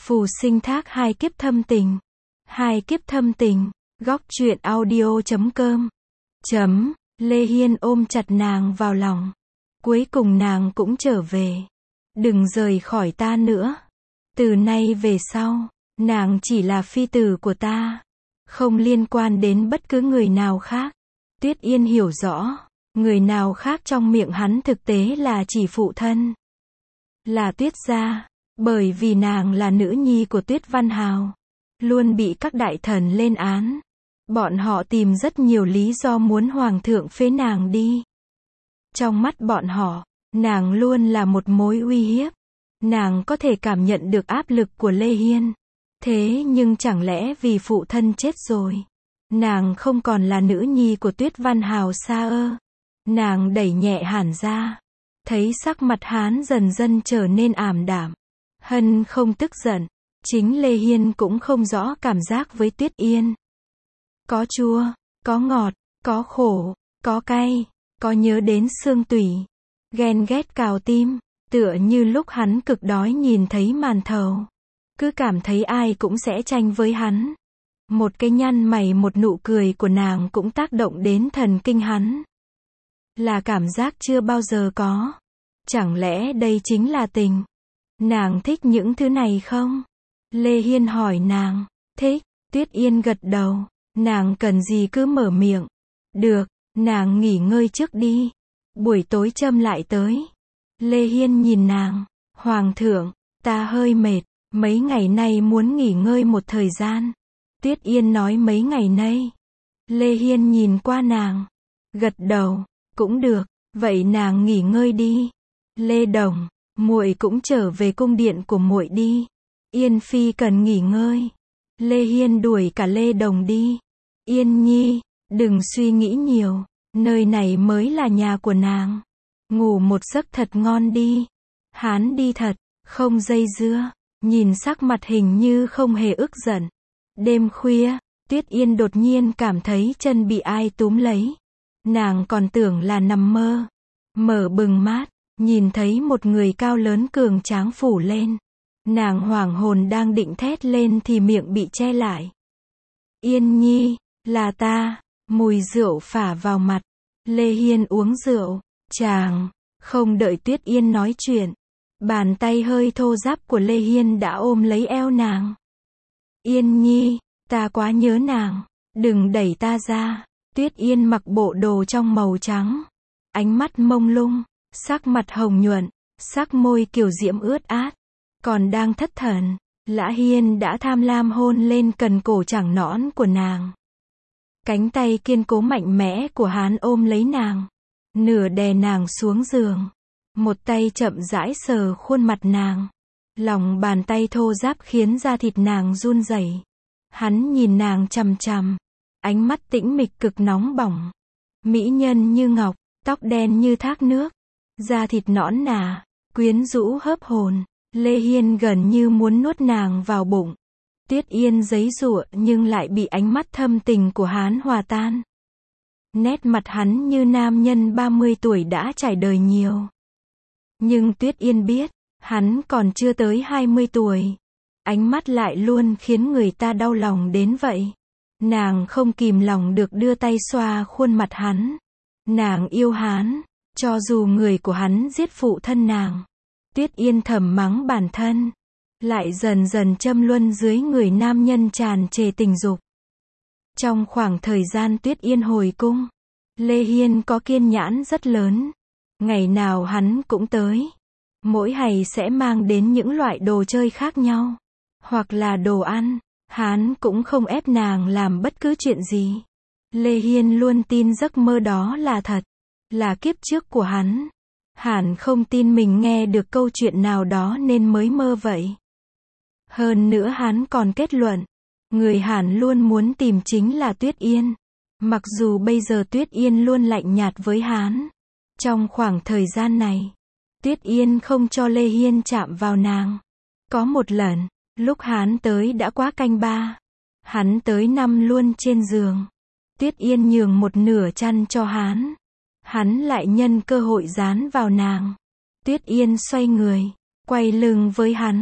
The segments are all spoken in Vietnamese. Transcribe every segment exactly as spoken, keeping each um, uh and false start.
Phù sinh thác hai kiếp thâm tình. Hai kiếp thâm tình. Góc truyện audio chấm com. Chấm. Lê Hiên ôm chặt nàng vào lòng. Cuối cùng nàng cũng trở về. Đừng rời khỏi ta nữa. Từ nay về sau, nàng chỉ là phi tử của ta. Không liên quan đến bất cứ người nào khác. Tuyết Yên hiểu rõ, người nào khác trong miệng hắn thực tế là chỉ phụ thân. Là Tuyết gia, bởi vì nàng là nữ nhi của Tuyết Văn Hào. Luôn bị các đại thần lên án. Bọn họ tìm rất nhiều lý do muốn hoàng thượng phế nàng đi. Trong mắt bọn họ, nàng luôn là một mối uy hiếp. Nàng có thể cảm nhận được áp lực của Lê Hiên. Thế nhưng chẳng lẽ vì phụ thân chết rồi, nàng không còn là nữ nhi của Tuyết Văn Hào xa ơ? Nàng đẩy nhẹ Hàn ra. Thấy sắc mặt hắn dần dần trở nên ảm đạm. Hân không tức giận. Chính Lê Hiên cũng không rõ cảm giác với Tuyết Yên. Có chua, có ngọt, có khổ, có cay, có nhớ đến xương tủy. Ghen ghét cào tim, tựa như lúc hắn cực đói nhìn thấy màn thầu. Cứ cảm thấy ai cũng sẽ tranh với hắn. Một cái nhăn mày một nụ cười của nàng cũng tác động đến thần kinh hắn. Là cảm giác chưa bao giờ có. Chẳng lẽ đây chính là tình? Nàng thích những thứ này không? Lê Hiên hỏi nàng. Thích. Tuyết Yên gật đầu. Nàng cần gì cứ mở miệng. Được, nàng nghỉ ngơi trước đi. Buổi tối Trâm lại tới. Lê Hiên nhìn nàng. Hoàng thượng, ta hơi mệt. Mấy ngày nay muốn nghỉ ngơi một thời gian. Tuyết Yên nói mấy ngày nay. Lê Hiên nhìn qua nàng. Gật đầu. Cũng được, vậy nàng nghỉ ngơi đi. Lê Đồng, muội cũng trở về cung điện của muội đi. Yên phi cần nghỉ ngơi. Lê Hiên đuổi cả Lê Đồng đi. Yên nhi, đừng suy nghĩ nhiều. Nơi này mới là nhà của nàng. Ngủ một giấc thật ngon đi. Hắn đi thật, không dây dưa. Nhìn sắc mặt hình như không hề ức giận. Đêm khuya, Tuyết Yên đột nhiên cảm thấy chân bị ai túm lấy. Nàng còn tưởng là nằm mơ. Mở bừng mắt, nhìn thấy một người cao lớn cường tráng phủ lên. Nàng hoảng hồn đang định thét lên thì miệng bị che lại. Yên nhi, là ta. Mùi rượu phả vào mặt. Lê Hiên uống rượu. Chàng, không đợi Tuyết Yên nói chuyện. Bàn tay hơi thô ráp của Lê Hiên đã ôm lấy eo nàng. Yên nhi, ta quá nhớ nàng. Đừng đẩy ta ra. Tuyết Yên mặc bộ đồ trong màu trắng. Ánh mắt mông lung. Sắc mặt hồng nhuận. Sắc môi kiều diễm ướt át. Còn đang thất thần, Lã Hiên đã tham lam hôn lên cần cổ trắng nõn của nàng. Cánh tay kiên cố mạnh mẽ của hắn ôm lấy nàng. Nửa đè nàng xuống giường. Một tay chậm rãi sờ khuôn mặt nàng. Lòng bàn tay thô ráp khiến da thịt nàng run rẩy. Hắn nhìn nàng chằm chằm. Ánh mắt tĩnh mịch cực nóng bỏng. Mỹ nhân như ngọc, tóc đen như thác nước. Da thịt nõn nà, quyến rũ hớp hồn. Lê Hiên gần như muốn nuốt nàng vào bụng. Tuyết Yên giãy giụa nhưng lại bị ánh mắt thâm tình của hắn hòa tan. Nét mặt hắn như nam nhân ba mươi tuổi đã trải đời nhiều. Nhưng Tuyết Yên biết, hắn còn chưa tới hai mươi tuổi. Ánh mắt lại luôn khiến người ta đau lòng đến vậy. Nàng không kìm lòng được đưa tay xoa khuôn mặt hắn. Nàng yêu hắn, cho dù người của hắn giết phụ thân nàng. Tuyết Yên thầm mắng bản thân. Lại dần dần châm luân dưới người nam nhân tràn trề tình dục. Trong khoảng thời gian Tuyết Yên hồi cung, Lê Hiên có kiên nhẫn rất lớn. Ngày nào hắn cũng tới. Mỗi ngày sẽ mang đến những loại đồ chơi khác nhau. Hoặc là đồ ăn. Hắn cũng không ép nàng làm bất cứ chuyện gì. Lê Hiên luôn tin giấc mơ đó là thật. Là kiếp trước của hắn. Hắn không tin mình nghe được câu chuyện nào đó nên mới mơ vậy. Hơn nữa hắn còn kết luận. Người hắn luôn muốn tìm chính là Tuyết Yên. Mặc dù bây giờ Tuyết Yên luôn lạnh nhạt với hắn. Trong khoảng thời gian này, Tuyết Yên không cho Lê Hiên chạm vào nàng. Có một lần, lúc hắn tới đã quá canh ba. Hắn tới nằm luôn trên giường. Tuyết Yên nhường một nửa chăn cho hắn. Hắn lại nhân cơ hội dán vào nàng. Tuyết Yên xoay người, quay lưng với hắn.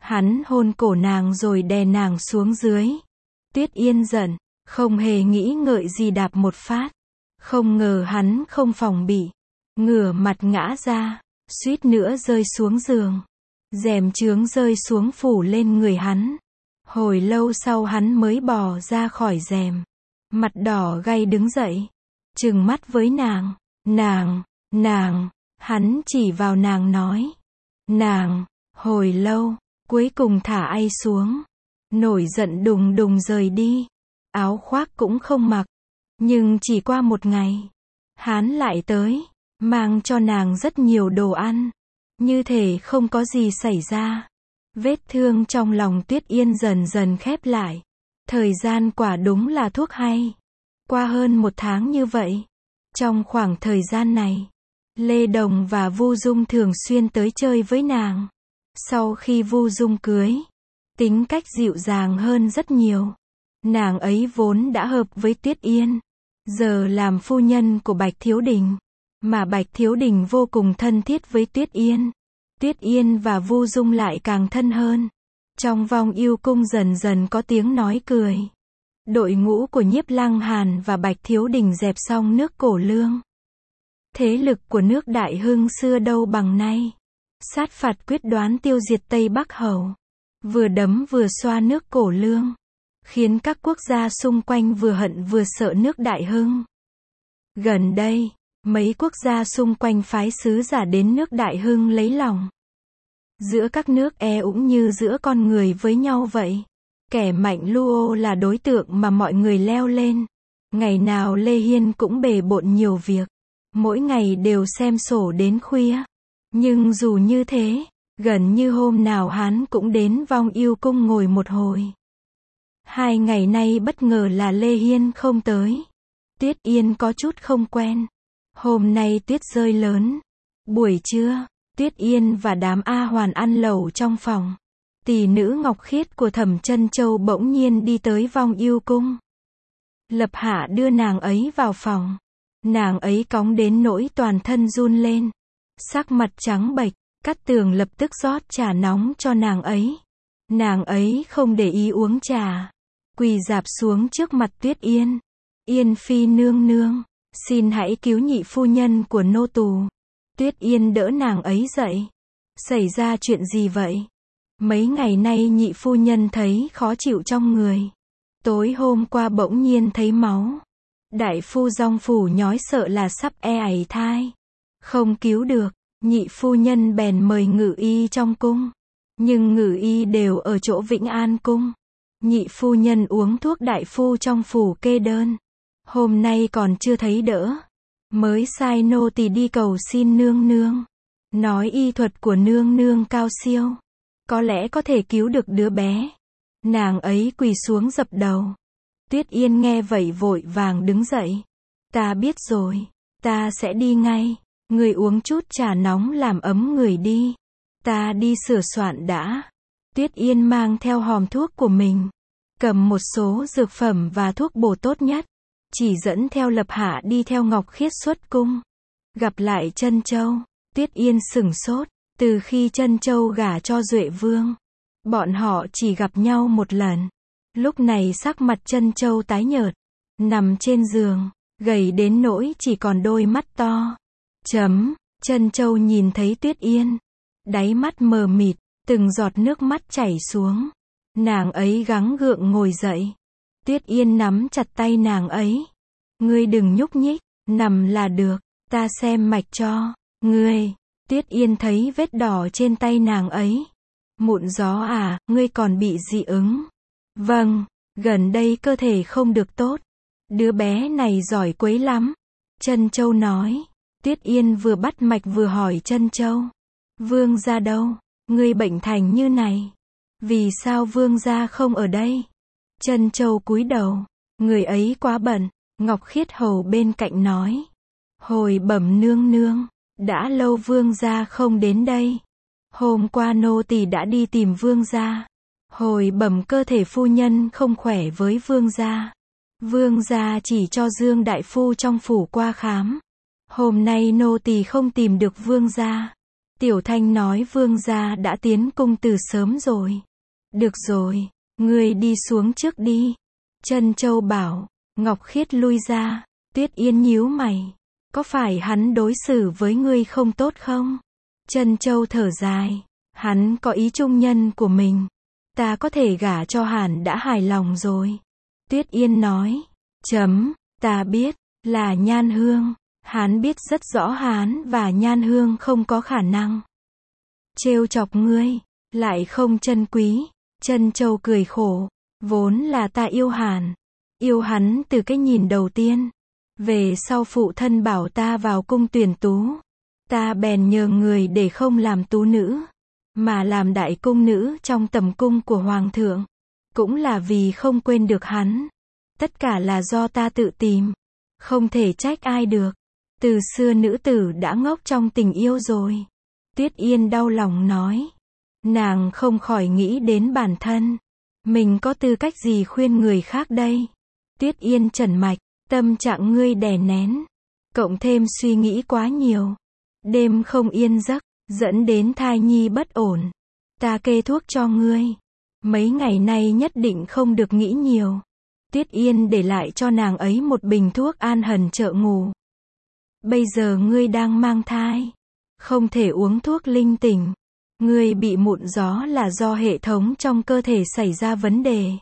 Hắn hôn cổ nàng rồi đè nàng xuống dưới. Tuyết Yên giận, không hề nghĩ ngợi gì đạp một phát. Không ngờ hắn không phòng bị, ngửa mặt ngã ra, suýt nữa rơi xuống giường. Rèm chướng rơi xuống phủ lên người hắn. Hồi lâu sau hắn mới bò ra khỏi rèm. Mặt đỏ gay đứng dậy, trừng mắt với nàng. Nàng, nàng, hắn chỉ vào nàng nói. Nàng, hồi lâu, cuối cùng thả ai xuống. Nổi giận đùng đùng rời đi. Áo khoác cũng không mặc. Nhưng chỉ qua một ngày, hắn lại tới, mang cho nàng rất nhiều đồ ăn. Như thể không có gì xảy ra. Vết thương trong lòng Tuyết Yên dần dần khép lại. Thời gian quả đúng là thuốc hay. Qua hơn một tháng như vậy. Trong khoảng thời gian này, Lê Đồng và Vu Dung thường xuyên tới chơi với nàng. Sau khi Vu Dung cưới, tính cách dịu dàng hơn rất nhiều. Nàng ấy vốn đã hợp với Tuyết Yên. Giờ làm phu nhân của Bạch Thiếu Đình. Mà Bạch Thiếu Đình vô cùng thân thiết với Tuyết Yên. Tuyết Yên và Vu Dung lại càng thân hơn. Trong vong yêu cung dần dần có tiếng nói cười. Đội ngũ của Nhiếp Lăng Hàn và Bạch Thiếu Đình dẹp xong nước Cổ Lương. Thế lực của nước Đại Hưng xưa đâu bằng nay. Sát phạt quyết đoán tiêu diệt Tây Bắc Hầu. Vừa đấm vừa xoa nước Cổ Lương. Khiến các quốc gia xung quanh vừa hận vừa sợ nước Đại Hưng. Gần đây, mấy quốc gia xung quanh phái sứ giả đến nước Đại Hưng lấy lòng. Giữa các nước e ủng như giữa con người với nhau vậy. Kẻ mạnh Luo là đối tượng mà mọi người leo lên. Ngày nào Lê Hiên cũng bề bộn nhiều việc. Mỗi ngày đều xem sổ đến khuya. Nhưng dù như thế, gần như hôm nào hắn cũng đến vong yêu cung ngồi một hồi. Hai ngày nay bất ngờ là Lê Hiên không tới. Tuyết Yên có chút không quen. Hôm nay tuyết rơi lớn. Buổi trưa, Tuyết Yên và đám A Hoàn ăn lẩu trong phòng. Tỷ nữ Ngọc Khiết của Thẩm Chân Châu bỗng nhiên đi tới vong yêu cung. Lập Hạ đưa nàng ấy vào phòng. Nàng ấy cóng đến nỗi toàn thân run lên. Sắc mặt trắng bệch, Cát Tường lập tức rót trà nóng cho nàng ấy. Nàng ấy không để ý uống trà. Quỳ rạp xuống trước mặt Tuyết Yên. Yên phi nương nương, xin hãy cứu nhị phu nhân của nô tù. Tuyết Yên đỡ nàng ấy dậy. Xảy ra chuyện gì vậy? Mấy ngày nay nhị phu nhân thấy khó chịu trong người. Tối hôm qua bỗng nhiên thấy máu. Đại phu dong phủ nhói sợ là sắp e ảy thai. Không cứu được, nhị phu nhân bèn mời ngự y trong cung. Nhưng ngự y đều ở chỗ Vĩnh An cung. Nhị phu nhân uống thuốc đại phu trong phủ kê đơn. Hôm nay còn chưa thấy đỡ. Mới sai nô tỳ đi cầu xin nương nương. Nói y thuật của nương nương cao siêu. Có lẽ có thể cứu được đứa bé. Nàng ấy quỳ xuống dập đầu. Tuyết Yên nghe vậy vội vàng đứng dậy. Ta biết rồi. Ta sẽ đi ngay. Người uống chút trà nóng làm ấm người đi. Ta đi sửa soạn đã. Tuyết Yên mang theo hòm thuốc của mình. Cầm một số dược phẩm và thuốc bổ tốt nhất. Chỉ dẫn theo Lập Hạ đi theo Ngọc Khiết xuất cung. Gặp lại Trân Châu. Tuyết Yên sửng sốt. Từ khi Trân Châu gả cho Duệ Vương, bọn họ chỉ gặp nhau một lần. Lúc này sắc mặt Trân Châu tái nhợt. Nằm trên giường. Gầy đến nỗi chỉ còn đôi mắt to. Chấm. Trân Châu nhìn thấy Tuyết Yên. Đáy mắt mờ mịt. Từng giọt nước mắt chảy xuống. Nàng ấy gắng gượng ngồi dậy. Tuyết Yên nắm chặt tay nàng ấy. Ngươi đừng nhúc nhích. Nằm là được. Ta xem mạch cho. Ngươi. Tuyết Yên thấy vết đỏ trên tay nàng ấy. Mụn gió à, ngươi còn bị dị ứng. Vâng, gần đây cơ thể không được tốt. Đứa bé này giỏi quấy lắm. Trân Châu nói. Tuyết Yên vừa bắt mạch vừa hỏi Trân Châu. Vương gia đâu? Ngươi bệnh thành như này. Vì sao vương gia không ở đây? Trân Châu cúi đầu. Người ấy quá bận. Ngọc Khiết hầu bên cạnh nói. Hồi bẩm nương nương. Đã lâu vương gia không đến đây. Hôm qua nô tỳ đã đi tìm vương gia. Hồi bẩm cơ thể phu nhân không khỏe với vương gia. Vương gia chỉ cho Dương đại phu trong phủ qua khám. Hôm nay nô tỳ không tìm được vương gia. Tiểu Thanh nói vương gia đã tiến cung từ sớm rồi. Được rồi, ngươi đi xuống trước đi. Trân Châu bảo. Ngọc Khiết lui ra. Tuyết Yên nhíu mày. Có phải hắn đối xử với ngươi không tốt không? Trân Châu thở dài. Hắn có ý trung nhân của mình. Ta có thể gả cho hắn đã hài lòng rồi. Tuyết Yên nói. Chấm, ta biết, là Nhan Hương. Hắn biết rất rõ hắn và Nhan Hương không có khả năng trêu chọc ngươi, lại không trân quý. Trân Châu cười khổ. Vốn là ta yêu hắn. Yêu hắn từ cái nhìn đầu tiên. Về sau phụ thân bảo ta vào cung tuyển tú. Ta bèn nhờ người để không làm tú nữ, mà làm đại cung nữ trong tầm cung của hoàng thượng. Cũng là vì không quên được hắn. Tất cả là do ta tự tìm. Không thể trách ai được. Từ xưa nữ tử đã ngốc trong tình yêu rồi. Tuyết Yên đau lòng nói. Nàng không khỏi nghĩ đến bản thân. Mình có tư cách gì khuyên người khác đây? Tuyết Yên trần mạch. Tâm trạng ngươi đè nén. Cộng thêm suy nghĩ quá nhiều. Đêm không yên giấc. Dẫn đến thai nhi bất ổn. Ta kê thuốc cho ngươi. Mấy ngày nay nhất định không được nghĩ nhiều. Tuyết Yên để lại cho nàng ấy một bình thuốc an hần trợ ngủ. Bây giờ ngươi đang mang thai. Không thể uống thuốc linh tỉnh. Ngươi bị mụn gió là do hệ thống trong cơ thể xảy ra vấn đề.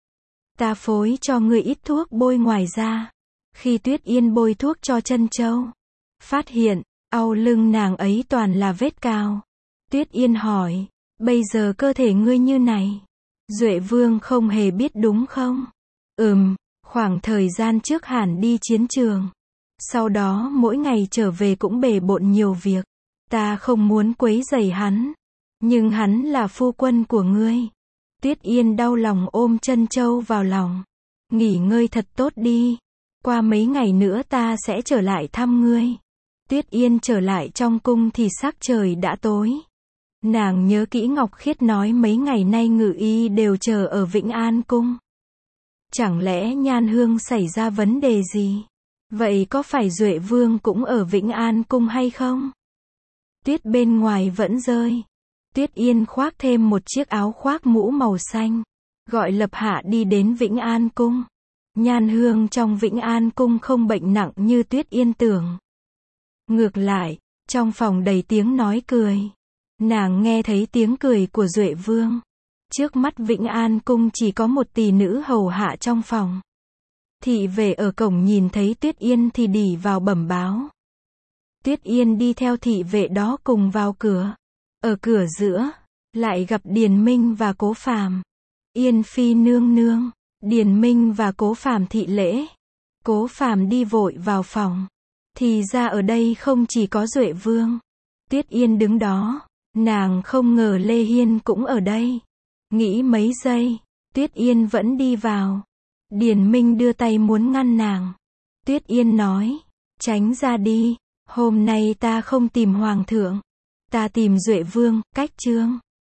Ta phối cho ngươi ít thuốc bôi ngoài da. Khi Tuyết Yên bôi thuốc cho Trân Châu, phát hiện, au lưng nàng ấy toàn là vết cào. Tuyết Yên hỏi, bây giờ cơ thể ngươi như này, Duệ Vương không hề biết đúng không? Ừm, khoảng thời gian trước hẳn đi chiến trường. Sau đó mỗi ngày trở về cũng bề bộn nhiều việc. Ta không muốn quấy rầy hắn. Nhưng hắn là phu quân của ngươi. Tuyết Yên đau lòng ôm Trân Châu vào lòng. Nghỉ ngơi thật tốt đi. Qua mấy ngày nữa ta sẽ trở lại thăm ngươi. Tuyết Yên trở lại trong cung thì sắc trời đã tối. Nàng nhớ kỹ Ngọc Khiết nói mấy ngày nay Ngự Y đều chờ ở Vĩnh An cung. Chẳng lẽ Nhan Hương xảy ra vấn đề gì? Vậy có phải Duệ Vương cũng ở Vĩnh An cung hay không? Tuyết bên ngoài vẫn rơi. Tuyết Yên khoác thêm một chiếc áo khoác mũ màu xanh. Gọi Lập Hạ đi đến Vĩnh An cung. Nhan Hương trong Vĩnh An cung không bệnh nặng như Tuyết Yên tưởng. Ngược lại, trong phòng đầy tiếng nói cười. Nàng nghe thấy tiếng cười của Duệ Vương. Trước mắt Vĩnh An cung chỉ có một tỷ nữ hầu hạ trong phòng. Thị vệ ở cổng nhìn thấy Tuyết Yên thì đỉ vào bẩm báo. Tuyết Yên đi theo thị vệ đó cùng vào cửa. Ở cửa giữa, lại gặp Điền Minh và Cố Phàm. Yên phi nương nương, Điền Minh và Cố Phàm thị lễ. Cố Phàm đi vội vào phòng. Thì ra ở đây không chỉ có Duệ Vương. Tuyết Yên đứng đó, nàng không ngờ Lê Hiên cũng ở đây. Nghĩ mấy giây, Tuyết Yên vẫn đi vào. Điền Minh đưa tay muốn ngăn nàng. Tuyết Yên nói, tránh ra đi, hôm nay ta không tìm hoàng thượng, ta tìm Duệ Vương, cách chương.